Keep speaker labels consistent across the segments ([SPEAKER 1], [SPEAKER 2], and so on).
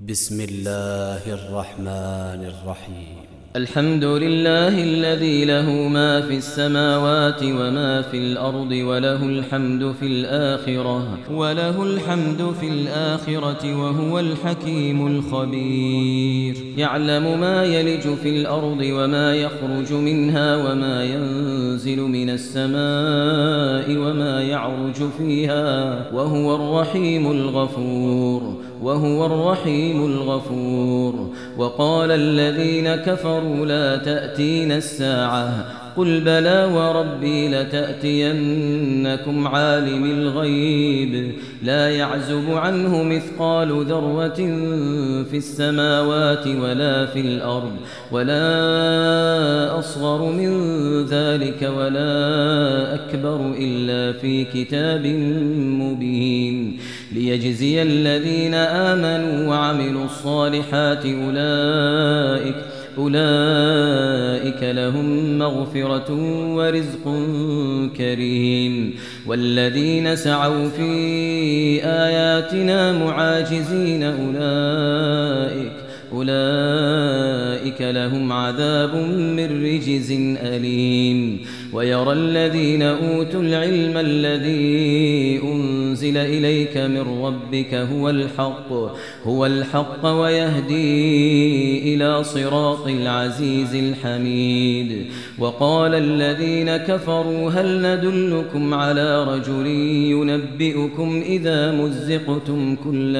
[SPEAKER 1] بسم الله الرحمن الرحيم.
[SPEAKER 2] الحمد لله الذي له ما في السماوات وما في الأرض وله الحمد في الآخرة وهو الحكيم الخبير. يعلم ما يلج في الأرض وما يخرج منها وما ينزل من السماء وما يعرج فيها وهو الرحيم الغفور. وقال الذين كفروا لا تأتينا الساعة قل بلى وربي لتأتينكم عالم الغيب لا يعزب عنه مثقال ذرة في السماوات ولا في الأرض ولا أصغر من ذلك ولا أكبر إلا في كتاب مبين ليجزي الذين آمنوا وعملوا الصالحات أولئك لهم مغفرة ورزق كريم. والذين سعوا في آياتنا معاجزين أولئك لهم عذاب من رجز أليم. ويرى الذين أوتوا العلم الذي أنزل إليك من ربك هو الحق ويهدي إلى صراط العزيز الحميد. وقال الذين كفروا هل ندلكم على رجل ينبئكم إذا مزقتم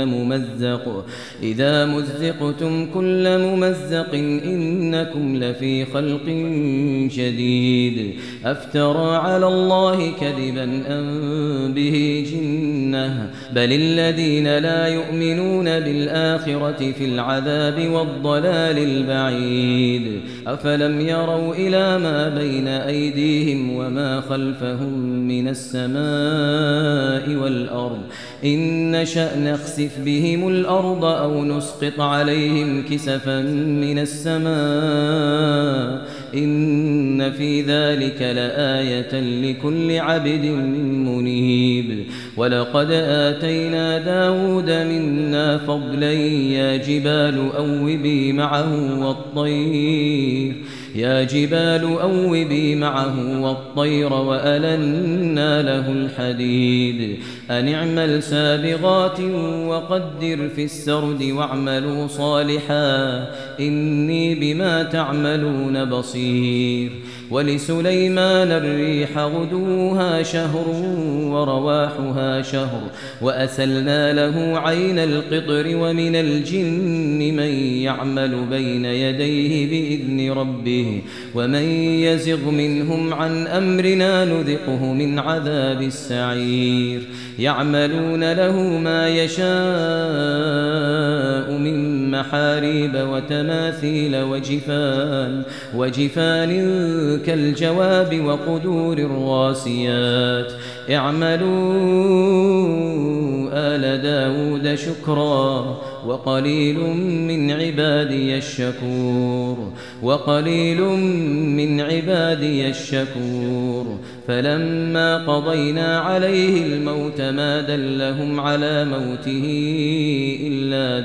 [SPEAKER 2] كل ممزق إنكم لفي خلق جديد أفترى على الله كذبا أم به جنة بل الذين لا يؤمنون بالآخرة في العذاب والضلال البعيد. أفلم يروا إلى ما بين أيديهم وما خلفهم من السماء والأرض إن نشأ نخسف بهم الأرض أو نسقط عليهم كسفا من السماء إن في ذلك لآية لكل عبد منيب. ولقد آتينا داود منا فضلا يا جبال أوبي معه والطير وألنا له الحديد أن اعمل سابغات وقدر في السرد واعملوا صالحا إني بما تعملون بصير. ولسليمان الريح غدوها شهر ورواحها شهر وأسلنا له عين القطر ومن الجن من يعمل بين يديه بإذن ربه ومن يزغ منهم عن أمرنا نذقه من عذاب السعير. يعملون له ما يشاء من محاريب وتماثيل وجفان كالجواب وقدور الراسيات. اعملوا آل داود شكرا وقليل من عبادي الشكور. فلما قضينا عليه الموت ما دلهم على موته إلا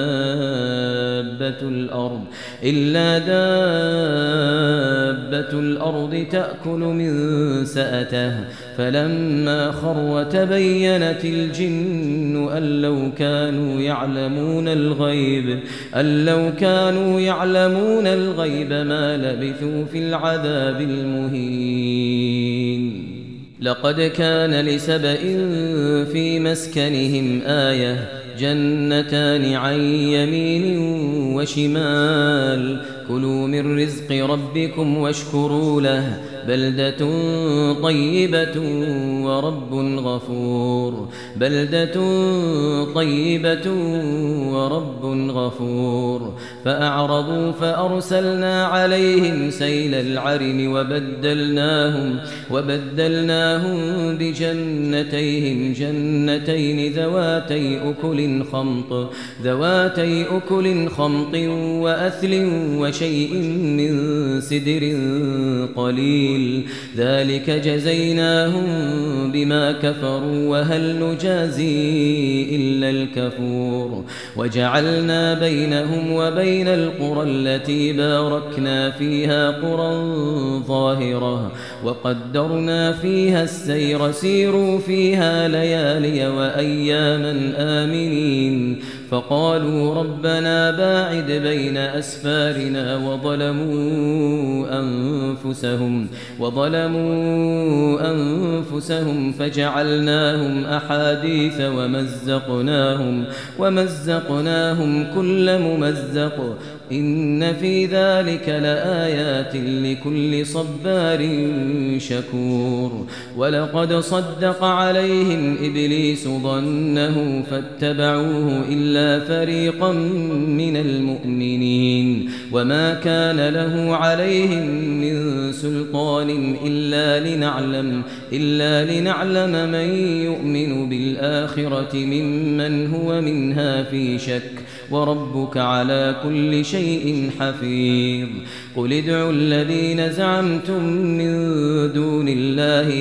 [SPEAKER 2] دابة الأرض تأكل من سأته فلما خر تبينت الجن أن لو كانوا يعلمون الغيب ما لبثوا في العذاب المهين. لقد كان لسبإ في مسكنهم آية جنتان عن يمين وشمال كلوا من رزق ربكم واشكروا له بلدة طيبة ورب غفور. فأعرضوا فأرسلنا عليهم سيل العرم وبدلناهم بجنتين ذواتي أكل خمط وأثل وشيء من سدر قليل قليل ذلك جزيناهم بما كفروا وهل نجازي إلا الكفور وجعلنا بينهم وبين القرى التي باركنا فيها قرى ظاهرة وقدرنا فيها السير سيروا فيها ليالي وأياما آمنين فقالوا ربنا باعد بين أسفارنا وظلموا أنفسهم فجعلناهم أحاديث ومزقناهم كل ممزق إن في ذلك لآيات لكل صبار شكور ولقد صدق عليهم إبليس ظنه فاتبعوه إلا فريقا من المؤمنين وما كان له عليهم من سلطان إلا لنعلم من يؤمن بالآخرة ممن هو منها في شك وربك على كل شيء حفيظ قل ادعوا الذين زعمتم من دون الله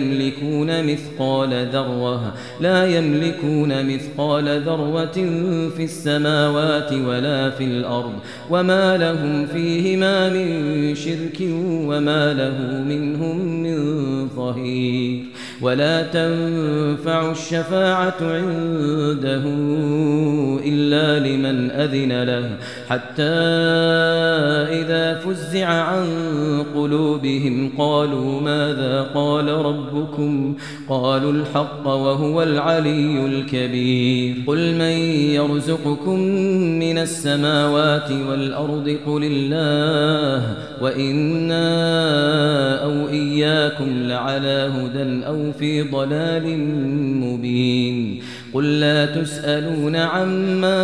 [SPEAKER 2] لا يملكون مثقال ذرة في السماوات ولا في الأرض وما لهم فيهما من شرك وما له منهم من ظهير ولا تنفع الشفاعة عنده إلا لمن أذن له حتى إذا فزع عن قلوبهم قالوا ماذا قال ربكم قالوا الحق وهو العلي الكبير قل من يرزقكم من السماوات والأرض قل الله وإنا أو إياكم لعلى هدى أو في ضلال مبين قل لا تسألون عما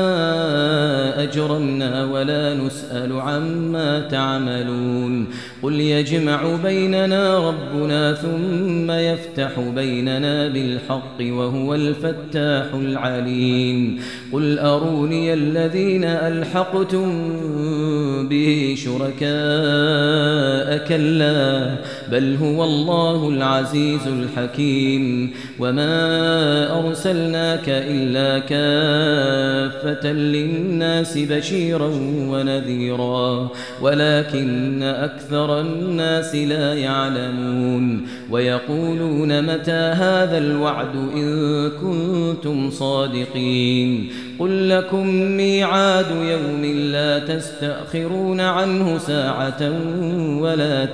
[SPEAKER 2] أجرمنا ولا نسأل عما تعملون قل يجمع بيننا ربنا ثم يفتح بيننا بالحق وهو الفتاح العليم قل أروني الذين ألحقتم به شركاء كلا بل هو الله العزيز الحكيم وما أرسلناك إلا كافة للناس بشيرا ونذيرا ولكن أكثر الناس لا يعلمون ويقولون متى هذا الوعد إن كنتم صادقين قل لكم ميعاد يوم لا تستأخرون عنه ساعة ولا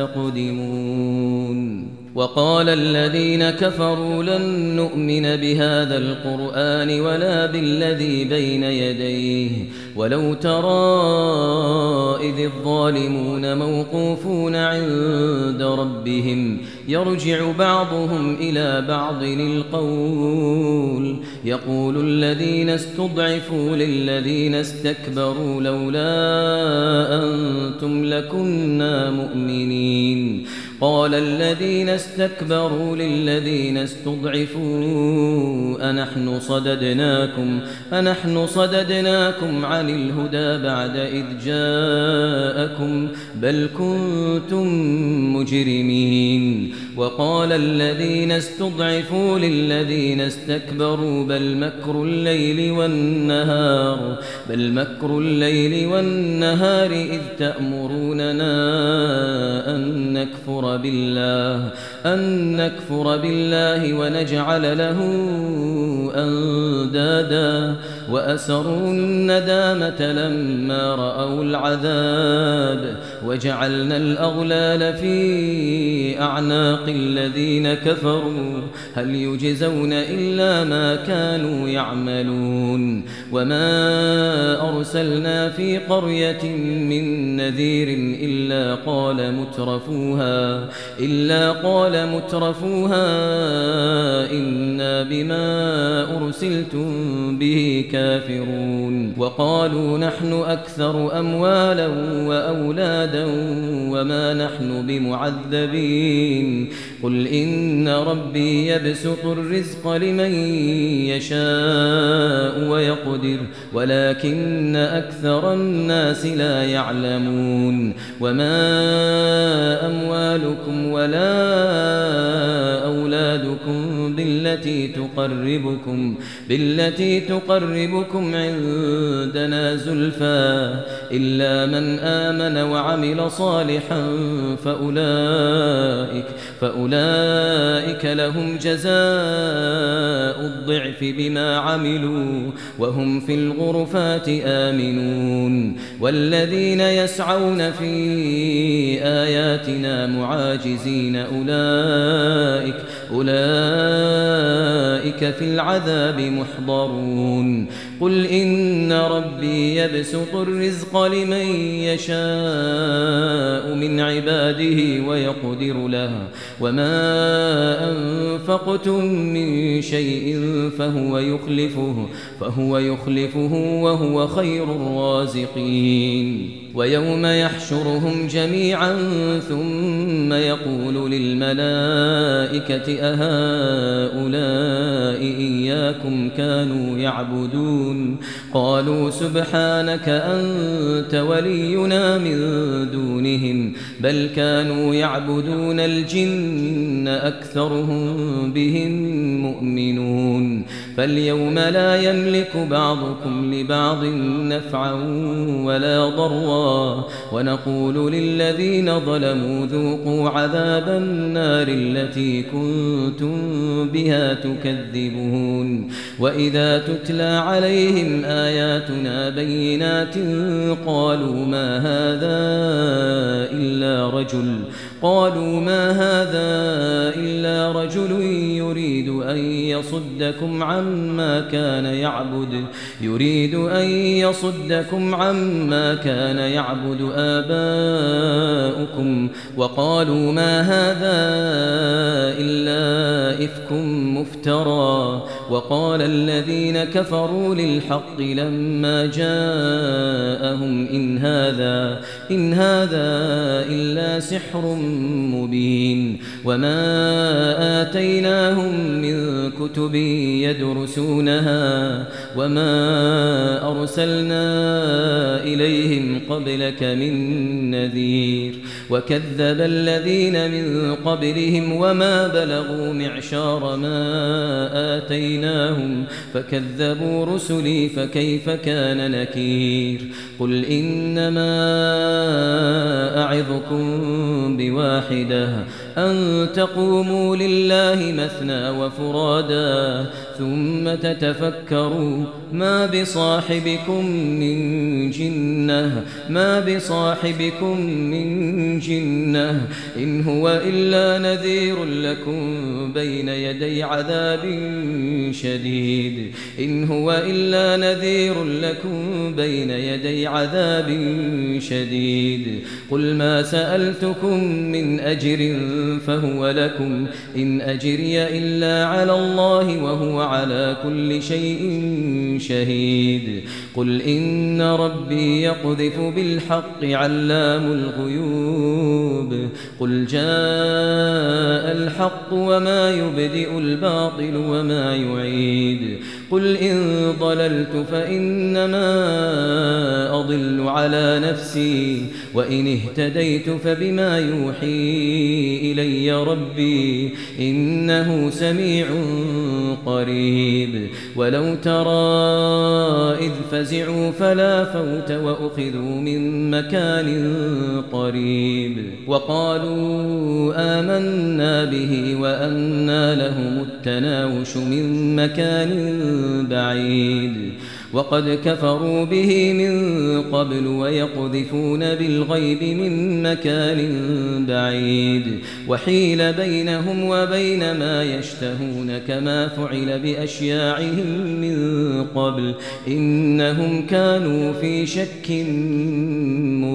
[SPEAKER 2] تستقدمون وقال الذين كفروا لن نؤمن بهذا القرآن ولا بالذي بين يديه ولو ترى إذ الظالمون موقوفون عند ربهم يرجع بعضهم إلى بعض القول يقول الذين استضعفوا للذين استكبروا لولا أنتم لكنا مؤمنين قال الذين استكبروا للذين استضعفوا أنحن صددناكم عن الهدى بعد إذ جاءكم بل كنتم مجرمين وقال الذين استضعفوا للذين استكبروا بل مكر الليل والنهار إذ تأمروننا أن نكفر بالله ونجعل له أندادا وأسروا الندامة لما رأوا العذاب وجعلنا الأغلال في أعناق الذين كفروا هل يجزون إلا ما كانوا يعملون وما أرسلنا في قرية من نذير إلا قال مترفوها إنا بما أرسلتم به كافرون كافرون وقالوا نحن أكثر أموالا وأولادا وما نحن بمعذبين قل إن ربي يبسط الرزق لمن يشاء ويقدر ولكن أكثر الناس لا يعلمون وما أموالكم ولا أولادكم بالتي تقربكم عندنا زلفى إلا من آمن وعمل صالحا فأولئك لهم جزاء الضعف بما عملوا وهم في الغرفات آمنون والذين يسعون في آياتنا معاجزين أولئك في العذاب محضرون قل إن ربي يبسط الرزق لمن يشاء من عباده ويقدر له وما أنفقتم من شيء فهو يخلفه وهو خير الرازقين ويوم يحشرهم جميعا ثم يقول للملائكة أهؤلاء إياكم كانوا يعبدون قالوا سبحانك أنت ولينا من دونهم بل كانوا يعبدون الجن أكثرهم بهم مؤمنون فاليوم لا يملك بعضكم لبعض نفعا ولا ضرا ونقول للذين ظلموا ذوقوا عذاب النار التي كنتم بها تكذبون وإذا تتلى عليهم آياتنا بينات قالوا ما هذا إلا رجل يريد أن يصدكم عما كان يعبد آباؤكم وقالوا ما هذا إلا إفك مفترى وقال الذين كفروا للحق لما جاءهم إن هذا إلا سحر مبين وما آتيناهم من كتب يدرسونها وما أرسلنا إليهم قبلك من نذير وكذب الذين من قبلهم وما بلغوا معشار ما آتيناهم فكذبوا رسلي فكيف كان نكير قل إنما أعظكم بواحدة أن تقوموا لله مثنى وفرادا ثم تتفكروا ما بصاحبكم من جنة إن هو إلا نذير لكم بين يدي عذاب شديد قل ما سألتكم من أجر فهو لكم إن أجري إلا على الله وهو على كل شيء شهيد قل إن ربي يقذف بالحق علام الغيوب قل جاء الحق وما يبدئ الباطل وما يعيد قل إن ضللت فإنما أضل على نفسي وإن اهتديت فبما يوحي إلي ربي إنه سميع قريب ولو ترى إذ فزعوا فلا فوت وأخذوا من مكان قريب وقالوا آمنا به وأنى لهم التناوش من مكان بعيد وقد كفروا به من قبل ويقذفون بالغيب من مكان بعيد وحيل بينهم وبين ما يشتهون كما فعل بأشياعهم من قبل إنهم كانوا في شك